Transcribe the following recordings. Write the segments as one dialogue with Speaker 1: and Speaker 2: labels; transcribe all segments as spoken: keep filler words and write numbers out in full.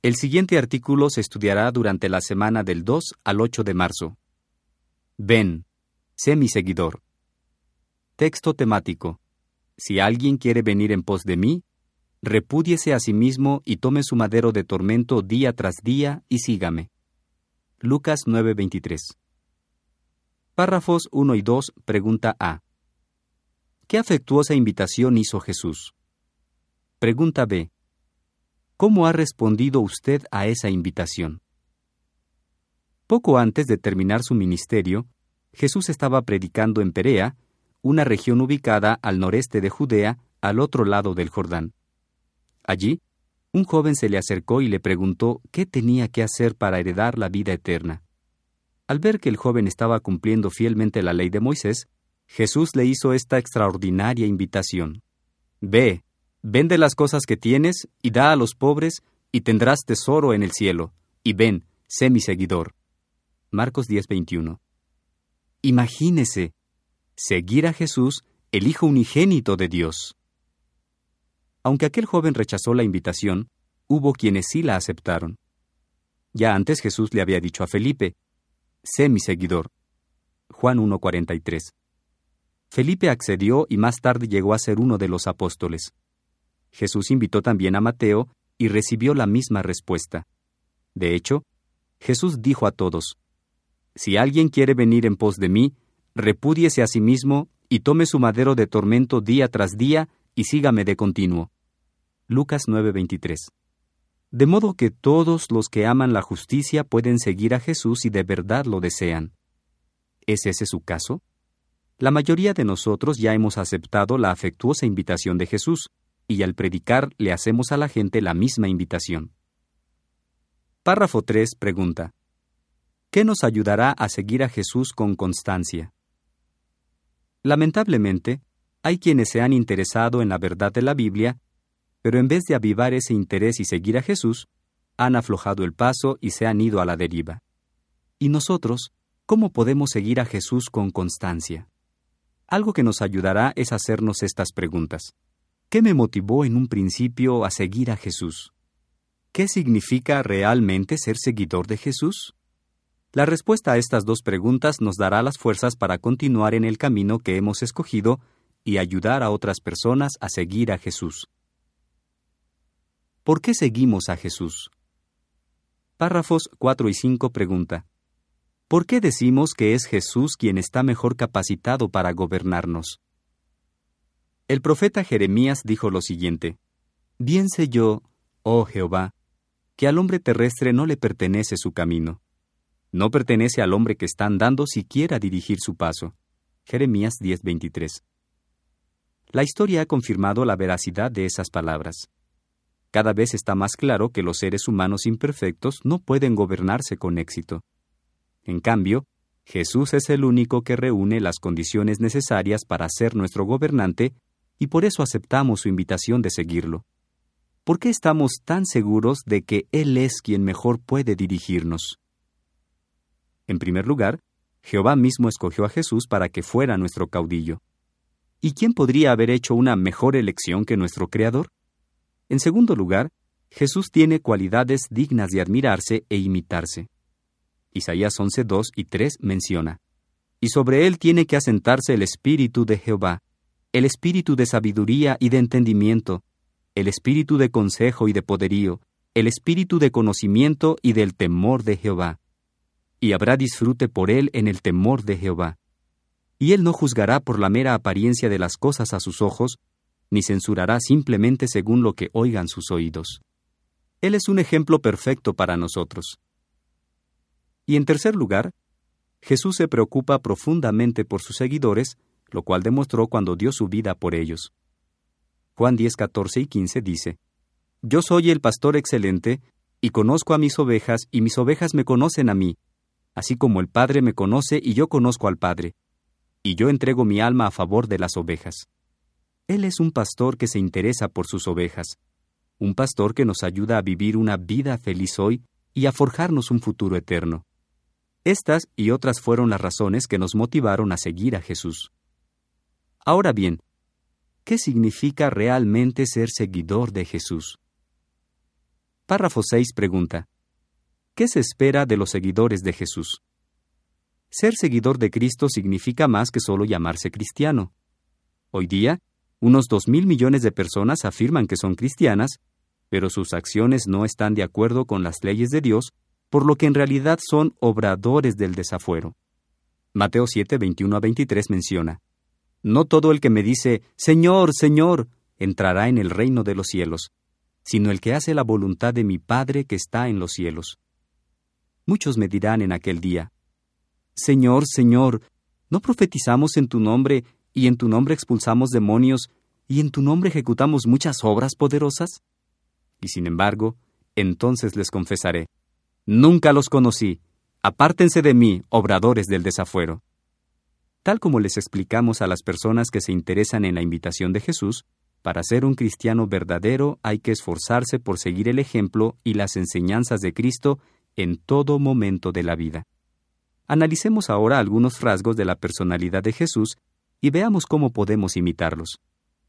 Speaker 1: El siguiente artículo se estudiará durante la semana del dos al ocho de marzo. Ven, sé mi seguidor. Texto temático. Si alguien quiere venir en pos de mí, repúdiese a sí mismo y tome su madero de tormento día tras día y sígame. Lucas nueve veintitrés. Párrafos uno y dos, pregunta A. ¿Qué afectuosa invitación hizo Jesús? Pregunta B. ¿Cómo ha respondido usted a esa invitación? Poco antes de terminar su ministerio, Jesús estaba predicando en Perea, una región ubicada al noreste de Judea, al otro lado del Jordán. Allí, un joven se le acercó y le preguntó qué tenía que hacer para heredar la vida eterna. Al ver que el joven estaba cumpliendo fielmente la ley de Moisés, Jesús le hizo esta extraordinaria invitación. Ve, vende las cosas que tienes y da a los pobres, y tendrás tesoro en el cielo, y ven, sé mi seguidor. Marcos diez veintiuno. Imagínese, seguir a Jesús, el Hijo unigénito de Dios. Aunque aquel joven rechazó la invitación, hubo quienes sí la aceptaron. Ya antes Jesús le había dicho a Felipe, sé mi seguidor. Juan uno cuarenta y tres. Felipe accedió y más tarde llegó a ser uno de los apóstoles. Jesús invitó también a Mateo y recibió la misma respuesta. De hecho, Jesús dijo a todos, si alguien quiere venir en pos de mí, repúdiese a sí mismo y tome su madero de tormento día tras día y sígame de continuo. Lucas nueve veintitrés. De modo que todos los que aman la justicia pueden seguir a Jesús si de verdad lo desean. ¿Es ese su caso? La mayoría de nosotros ya hemos aceptado la afectuosa invitación de Jesús, y al predicar le hacemos a la gente la misma invitación. Párrafo tres pregunta: ¿qué nos ayudará a seguir a Jesús con constancia? Lamentablemente, hay quienes se han interesado en la verdad de la Biblia, pero en vez de avivar ese interés y seguir a Jesús, han aflojado el paso y se han ido a la deriva. ¿Y nosotros, cómo podemos seguir a Jesús con constancia? Algo que nos ayudará es hacernos estas preguntas. ¿Qué me motivó en un principio a seguir a Jesús? ¿Qué significa realmente ser seguidor de Jesús? La respuesta a estas dos preguntas nos dará las fuerzas para continuar en el camino que hemos escogido y ayudar a otras personas a seguir a Jesús. ¿Por qué seguimos a Jesús? Párrafos cuatro y cinco pregunta: ¿por qué decimos que es Jesús quien está mejor capacitado para gobernarnos? El profeta Jeremías dijo lo siguiente: bien sé yo, oh Jehová, que al hombre terrestre no le pertenece su camino. No pertenece al hombre que está andando siquiera dirigir su paso. Jeremías diez veintitrés. La historia ha confirmado la veracidad de esas palabras. Cada vez está más claro que los seres humanos imperfectos no pueden gobernarse con éxito. En cambio, Jesús es el único que reúne las condiciones necesarias para ser nuestro gobernante, y por eso aceptamos su invitación de seguirlo. ¿Por qué estamos tan seguros de que Él es quien mejor puede dirigirnos? En primer lugar, Jehová mismo escogió a Jesús para que fuera nuestro caudillo. ¿Y quién podría haber hecho una mejor elección que nuestro Creador? En segundo lugar, Jesús tiene cualidades dignas de admirarse e imitarse. Isaías once, dos y tres menciona: y sobre él tiene que asentarse el Espíritu de Jehová, el Espíritu de sabiduría y de entendimiento, el Espíritu de consejo y de poderío, el Espíritu de conocimiento y del temor de Jehová. Y habrá disfrute por él en el temor de Jehová. Y él no juzgará por la mera apariencia de las cosas a sus ojos, ni censurará simplemente según lo que oigan sus oídos. Él es un ejemplo perfecto para nosotros. Y en tercer lugar, Jesús se preocupa profundamente por sus seguidores, lo cual demostró cuando dio su vida por ellos. Juan diez, catorce y quince dice: yo soy el pastor excelente, y conozco a mis ovejas, y mis ovejas me conocen a mí, así como el Padre me conoce y yo conozco al Padre, y yo entrego mi alma a favor de las ovejas. Él es un pastor que se interesa por sus ovejas, un pastor que nos ayuda a vivir una vida feliz hoy y a forjarnos un futuro eterno. Estas y otras fueron las razones que nos motivaron a seguir a Jesús. Ahora bien, ¿qué significa realmente ser seguidor de Jesús? Párrafo seis pregunta: ¿qué se espera de los seguidores de Jesús? Ser seguidor de Cristo significa más que solo llamarse cristiano. Hoy día, unos dos mil millones de personas afirman que son cristianas, pero sus acciones no están de acuerdo con las leyes de Dios, por lo que en realidad son obradores del desafuero. Mateo siete, veintiuno a veintitrés menciona: no todo el que me dice, Señor, Señor, entrará en el reino de los cielos, sino el que hace la voluntad de mi Padre que está en los cielos. Muchos me dirán en aquel día: Señor, Señor, ¿no profetizamos en tu nombre, y en tu nombre expulsamos demonios, y en tu nombre ejecutamos muchas obras poderosas? Y sin embargo, entonces les confesaré: nunca los conocí, apártense de mí, obradores del desafuero. Tal como les explicamos a las personas que se interesan en la invitación de Jesús, para ser un cristiano verdadero hay que esforzarse por seguir el ejemplo y las enseñanzas de Cristo en todo momento de la vida. Analicemos ahora algunos rasgos de la personalidad de Jesús y veamos cómo podemos imitarlos.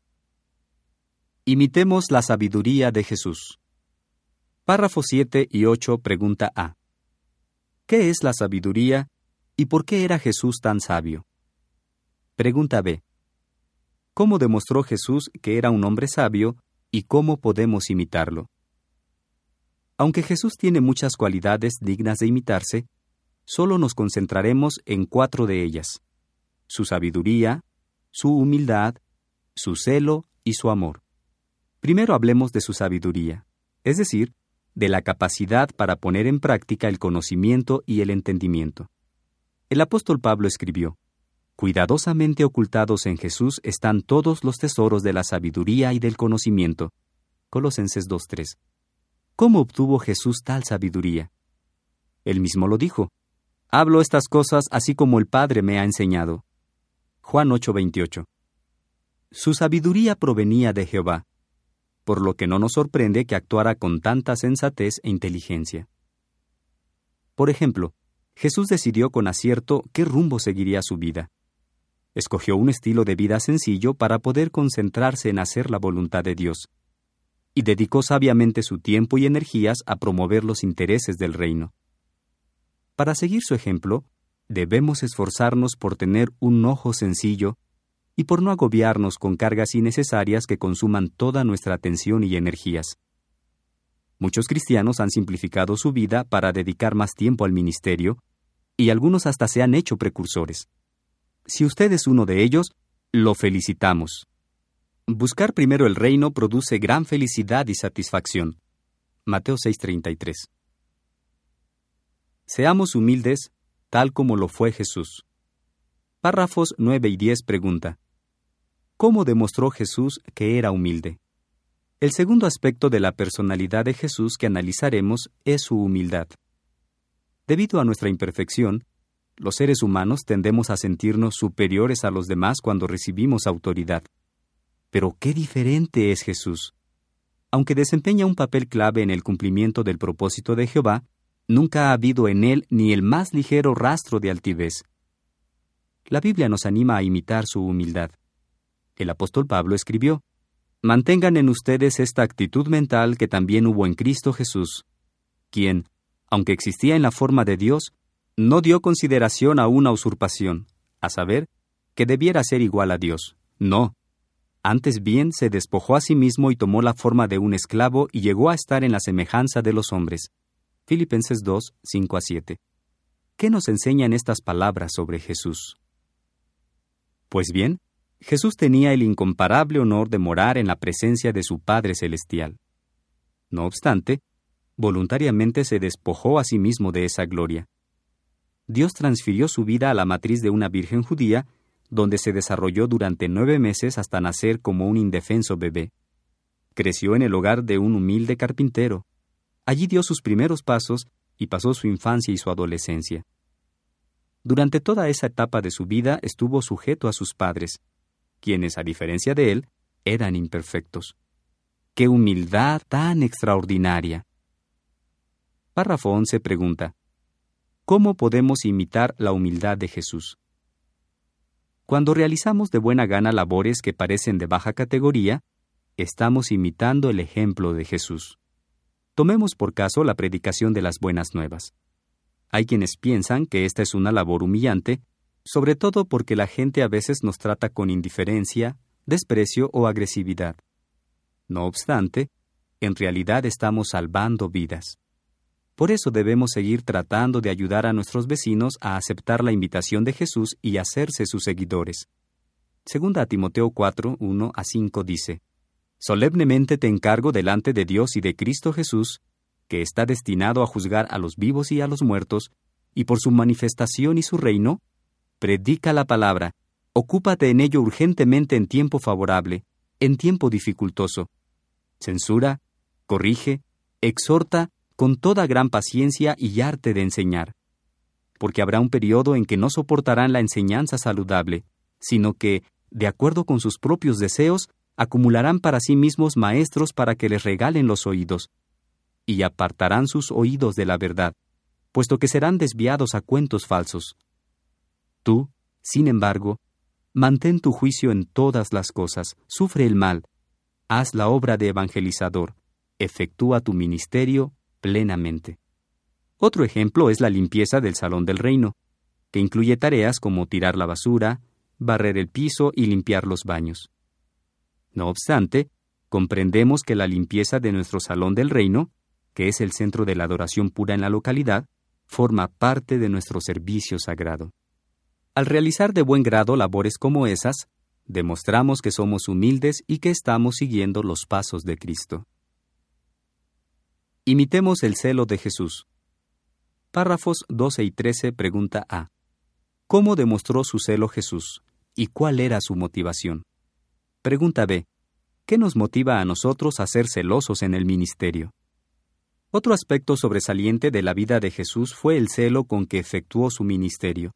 Speaker 1: Imitemos la sabiduría de Jesús. Párrafos siete y ocho, pregunta A. ¿Qué es la sabiduría y por qué era Jesús tan sabio? Pregunta B. ¿Cómo demostró Jesús que era un hombre sabio y cómo podemos imitarlo? Aunque Jesús tiene muchas cualidades dignas de imitarse, solo nos concentraremos en cuatro de ellas: su sabiduría, su humildad, su celo y su amor. Primero hablemos de su sabiduría, es decir, de la capacidad para poner en práctica el conocimiento y el entendimiento. El apóstol Pablo escribió: cuidadosamente ocultados en Jesús están todos los tesoros de la sabiduría y del conocimiento. Colosenses dos tres. ¿Cómo obtuvo Jesús tal sabiduría? Él mismo lo dijo: hablo estas cosas así como el Padre me ha enseñado. Juan ocho veintiocho. Su sabiduría provenía de Jehová, por lo que no nos sorprende que actuara con tanta sensatez e inteligencia. Por ejemplo, Jesús decidió con acierto qué rumbo seguiría su vida. Escogió un estilo de vida sencillo para poder concentrarse en hacer la voluntad de Dios, y dedicó sabiamente su tiempo y energías a promover los intereses del reino. Para seguir su ejemplo, debemos esforzarnos por tener un ojo sencillo y por no agobiarnos con cargas innecesarias que consuman toda nuestra atención y energías. Muchos cristianos han simplificado su vida para dedicar más tiempo al ministerio, y algunos hasta se han hecho precursores. Si usted es uno de ellos, lo felicitamos. Buscar primero el reino produce gran felicidad y satisfacción. Mateo seis treinta y tres. Seamos humildes, tal como lo fue Jesús. Párrafos nueve y diez pregunta: ¿cómo demostró Jesús que era humilde? El segundo aspecto de la personalidad de Jesús que analizaremos es su humildad. Debido a nuestra imperfección, los seres humanos tendemos a sentirnos superiores a los demás cuando recibimos autoridad. Pero qué diferente es Jesús. Aunque desempeña un papel clave en el cumplimiento del propósito de Jehová, nunca ha habido en él ni el más ligero rastro de altivez. La Biblia nos anima a imitar su humildad. El apóstol Pablo escribió: mantengan en ustedes esta actitud mental que también hubo en Cristo Jesús, quien, aunque existía en la forma de Dios, no dio consideración a una usurpación, a saber, que debiera ser igual a Dios. No. Antes bien se despojó a sí mismo y tomó la forma de un esclavo y llegó a estar en la semejanza de los hombres. Filipenses dos, cinco a siete. ¿Qué nos enseñan estas palabras sobre Jesús? Pues bien, Jesús tenía el incomparable honor de morar en la presencia de su Padre Celestial. No obstante, voluntariamente se despojó a sí mismo de esa gloria. Dios transfirió su vida a la matriz de una virgen judía, donde se desarrolló durante nueve meses hasta nacer como un indefenso bebé. Creció en el hogar de un humilde carpintero. Allí dio sus primeros pasos y pasó su infancia y su adolescencia. Durante toda esa etapa de su vida estuvo sujeto a sus padres, quienes, a diferencia de él, eran imperfectos. ¡Qué humildad tan extraordinaria! Párrafo once pregunta: ¿cómo podemos imitar la humildad de Jesús? Cuando realizamos de buena gana labores que parecen de baja categoría, estamos imitando el ejemplo de Jesús. Tomemos por caso la predicación de las buenas nuevas. Hay quienes piensan que esta es una labor humillante, sobre todo porque la gente a veces nos trata con indiferencia, desprecio o agresividad. No obstante, en realidad estamos salvando vidas. Por eso debemos seguir tratando de ayudar a nuestros vecinos a aceptar la invitación de Jesús y hacerse sus seguidores. Segunda a Timoteo cuatro, uno a cinco dice: Solemnemente te encargo delante de Dios y de Cristo Jesús, que está destinado a juzgar a los vivos y a los muertos, y por su manifestación y su reino, predica la palabra, ocúpate en ello urgentemente en tiempo favorable, en tiempo dificultoso. Censura, corrige, exhorta con toda gran paciencia y arte de enseñar. Porque habrá un periodo en que no soportarán la enseñanza saludable, sino que, de acuerdo con sus propios deseos, acumularán para sí mismos maestros para que les regalen los oídos, y apartarán sus oídos de la verdad, puesto que serán desviados a cuentos falsos. Tú, sin embargo, mantén tu juicio en todas las cosas, sufre el mal, haz la obra de evangelizador, efectúa tu ministerio plenamente. Otro ejemplo es la limpieza del salón del reino, que incluye tareas como tirar la basura, barrer el piso y limpiar los baños. No obstante, comprendemos que la limpieza de nuestro salón del reino, que es el centro de la adoración pura en la localidad, forma parte de nuestro servicio sagrado. Al realizar de buen grado labores como esas, demostramos que somos humildes y que estamos siguiendo los pasos de Cristo. Imitemos el celo de Jesús. Párrafos doce y trece, pregunta A. ¿Cómo demostró su celo Jesús? ¿Y cuál era su motivación? Pregunta B. ¿Qué nos motiva a nosotros a ser celosos en el ministerio? Otro aspecto sobresaliente de la vida de Jesús fue el celo con que efectuó su ministerio.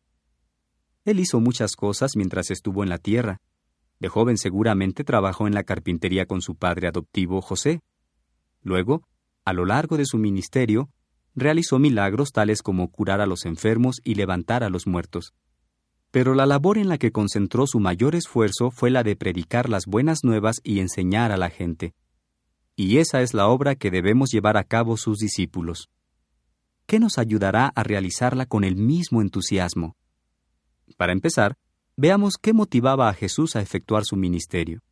Speaker 1: Él hizo muchas cosas mientras estuvo en la tierra. De joven seguramente trabajó en la carpintería con su padre adoptivo José. Luego, a lo largo de su ministerio, realizó milagros tales como curar a los enfermos y levantar a los muertos. Pero la labor en la que concentró su mayor esfuerzo fue la de predicar las buenas nuevas y enseñar a la gente. Y esa es la obra que debemos llevar a cabo sus discípulos. ¿Qué nos ayudará a realizarla con el mismo entusiasmo? Para empezar, veamos qué motivaba a Jesús a efectuar su ministerio.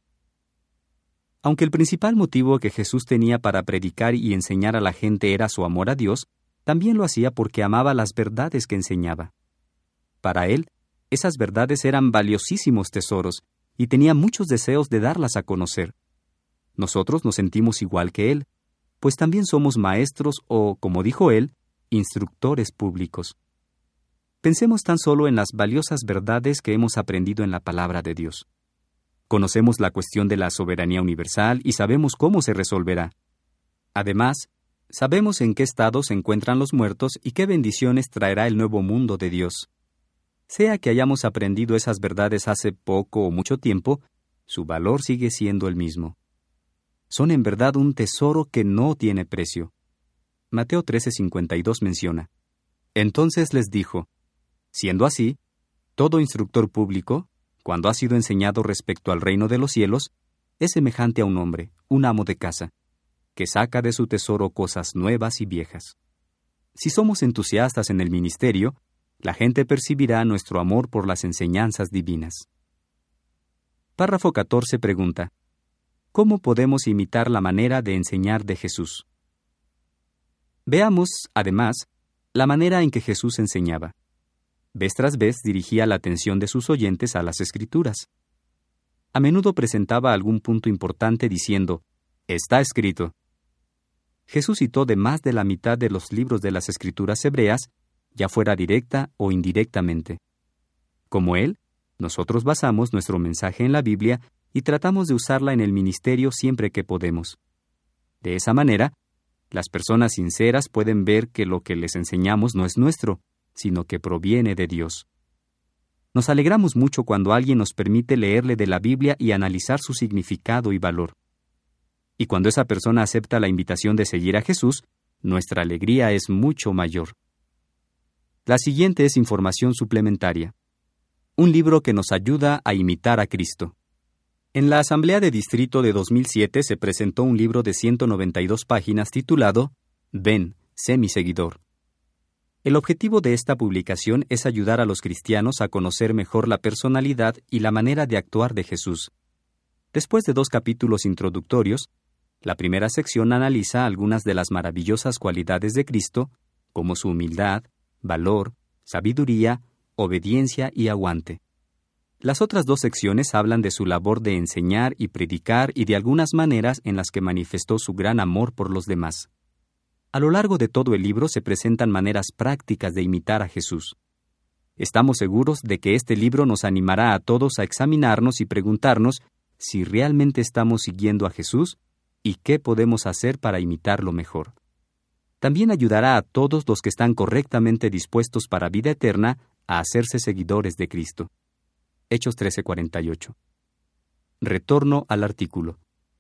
Speaker 1: Aunque el principal motivo que Jesús tenía para predicar y enseñar a la gente era su amor a Dios, también lo hacía porque amaba las verdades que enseñaba. Para él, esas verdades eran valiosísimos tesoros y tenía muchos deseos de darlas a conocer. Nosotros nos sentimos igual que él, pues también somos maestros o, como dijo él, instructores públicos. Pensemos tan solo en las valiosas verdades que hemos aprendido en la palabra de Dios. Conocemos la cuestión de la soberanía universal y sabemos cómo se resolverá. Además, sabemos en qué estado se encuentran los muertos y qué bendiciones traerá el nuevo mundo de Dios. Sea que hayamos aprendido esas verdades hace poco o mucho tiempo, su valor sigue siendo el mismo. Son en verdad un tesoro que no tiene precio. Mateo trece cincuenta y dos menciona: Entonces les dijo: Siendo así, todo instructor público, cuando ha sido enseñado respecto al reino de los cielos, es semejante a un hombre, un amo de casa, que saca de su tesoro cosas nuevas y viejas. Si somos entusiastas en el ministerio, la gente percibirá nuestro amor por las enseñanzas divinas. Párrafo catorce pregunta: ¿Cómo podemos imitar la manera de enseñar de Jesús? Veamos, además, la manera en que Jesús enseñaba. Vez tras vez dirigía la atención de sus oyentes a las Escrituras. A menudo presentaba algún punto importante diciendo: «Está escrito». Jesús citó de más de la mitad de los libros de las Escrituras hebreas, ya fuera directa o indirectamente. Como él, nosotros basamos nuestro mensaje en la Biblia y tratamos de usarla en el ministerio siempre que podemos. De esa manera, las personas sinceras pueden ver que lo que les enseñamos no es nuestro, sino que proviene de Dios. Nos alegramos mucho cuando alguien nos permite leerle de la Biblia y analizar su significado y valor. Y cuando esa persona acepta la invitación de seguir a Jesús, nuestra alegría es mucho mayor. La siguiente es información suplementaria. Un libro que nos ayuda a imitar a Cristo. En la Asamblea de Distrito de dos mil siete se presentó un libro de ciento noventa y dos páginas titulado Ven, sé mi seguidor. El objetivo de esta publicación es ayudar a los cristianos a conocer mejor la personalidad y la manera de actuar de Jesús. Después de dos capítulos introductorios, la primera sección analiza algunas de las maravillosas cualidades de Cristo, como su humildad, valor, sabiduría, obediencia y aguante. Las otras dos secciones hablan de su labor de enseñar y predicar y de algunas maneras en las que manifestó su gran amor por los demás. A lo largo de todo el libro se presentan maneras prácticas de imitar a Jesús. Estamos seguros de que este libro nos animará a todos a examinarnos y preguntarnos si realmente estamos siguiendo a Jesús y qué podemos hacer para imitarlo mejor. También ayudará a todos los que están correctamente dispuestos para vida eterna a hacerse seguidores de Cristo. Hechos trece cuarenta y ocho. Retorno al artículo.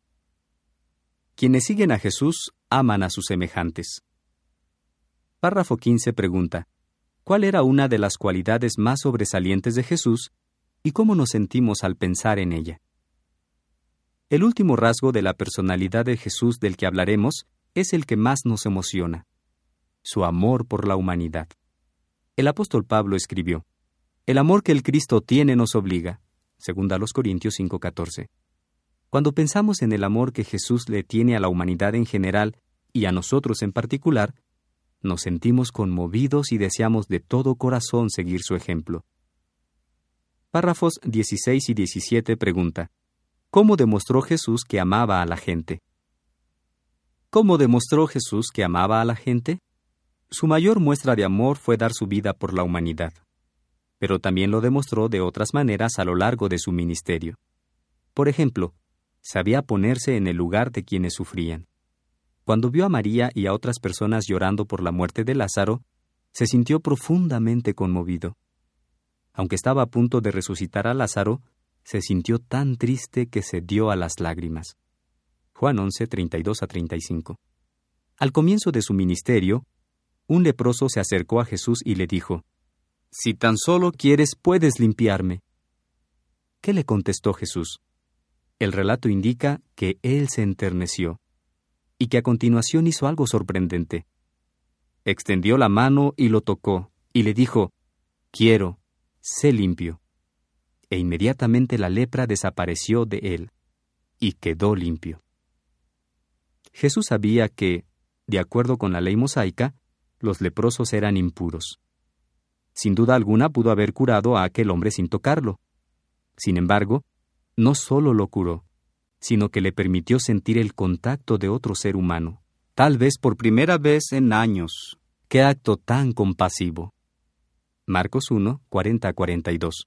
Speaker 1: Quienes siguen a Jesús aman a sus semejantes. Párrafo quince pregunta: ¿cuál era una de las cualidades más sobresalientes de Jesús y cómo nos sentimos al pensar en ella? El último rasgo de la personalidad de Jesús del que hablaremos es el que más nos emociona: su amor por la humanidad. El apóstol Pablo escribió: el amor que el Cristo tiene nos obliga, segunda a los Corintios cinco catorce. Cuando pensamos en el amor que Jesús le tiene a la humanidad en general y a nosotros en particular, nos sentimos conmovidos y deseamos de todo corazón seguir su ejemplo. Párrafos dieciséis y diecisiete pregunta: ¿cómo demostró Jesús que amaba a la gente? ¿Cómo demostró Jesús que amaba a la gente? Su mayor muestra de amor fue dar su vida por la humanidad, pero también lo demostró de otras maneras a lo largo de su ministerio. Por ejemplo, sabía ponerse en el lugar de quienes sufrían. Cuando vio a María y a otras personas llorando por la muerte de Lázaro, se sintió profundamente conmovido. Aunque estaba a punto de resucitar a Lázaro, se sintió tan triste que se dio a las lágrimas. Juan once, treinta y dos a treinta y cinco. Al comienzo de su ministerio, un leproso se acercó a Jesús y le dijo: «Si tan solo quieres, puedes limpiarme». ¿Qué le contestó Jesús? El relato indica que él se enterneció y que a continuación hizo algo sorprendente. Extendió la mano y lo tocó, y le dijo: «Quiero, sé limpio». E inmediatamente la lepra desapareció de él, y quedó limpio. Jesús sabía que, de acuerdo con la ley mosaica, los leprosos eran impuros. Sin duda alguna pudo haber curado a aquel hombre sin tocarlo. Sin embargo, no solo lo curó, sino que le permitió sentir el contacto de otro ser humano, tal vez por primera vez en años. ¡Qué acto tan compasivo! Marcos uno, cuarenta a cuarenta y dos.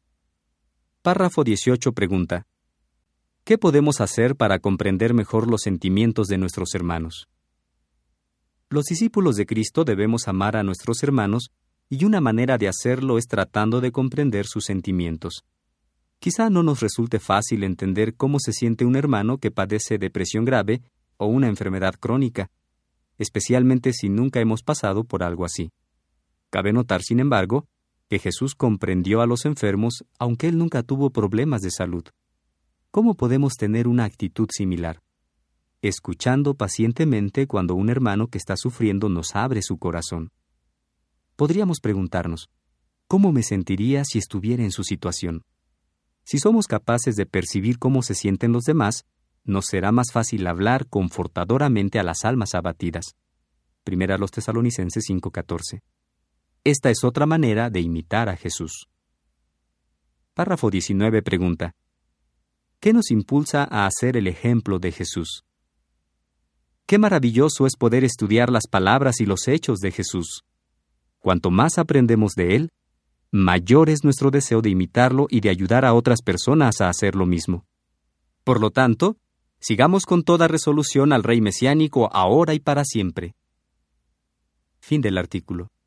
Speaker 1: Párrafo dieciocho pregunta: ¿qué podemos hacer para comprender mejor los sentimientos de nuestros hermanos? Los discípulos de Cristo debemos amar a nuestros hermanos, y una manera de hacerlo es tratando de comprender sus sentimientos. Quizá no nos resulte fácil entender cómo se siente un hermano que padece depresión grave o una enfermedad crónica, especialmente si nunca hemos pasado por algo así. Cabe notar, sin embargo, que Jesús comprendió a los enfermos aunque él nunca tuvo problemas de salud. ¿Cómo podemos tener una actitud similar? Escuchando pacientemente cuando un hermano que está sufriendo nos abre su corazón. Podríamos preguntarnos: ¿cómo me sentiría si estuviera en su situación? Si somos capaces de percibir cómo se sienten los demás, nos será más fácil hablar confortadoramente a las almas abatidas. Primera a los Tesalonicenses cinco catorce. Esta es otra manera de imitar a Jesús. Párrafo diecinueve pregunta: ¿qué nos impulsa a hacer el ejemplo de Jesús? Qué maravilloso es poder estudiar las palabras y los hechos de Jesús. Cuanto más aprendemos de Él, mayor es nuestro deseo de imitarlo y de ayudar a otras personas a hacer lo mismo. Por lo tanto, sigamos con toda resolución al Rey Mesiánico ahora y para siempre. Fin del artículo.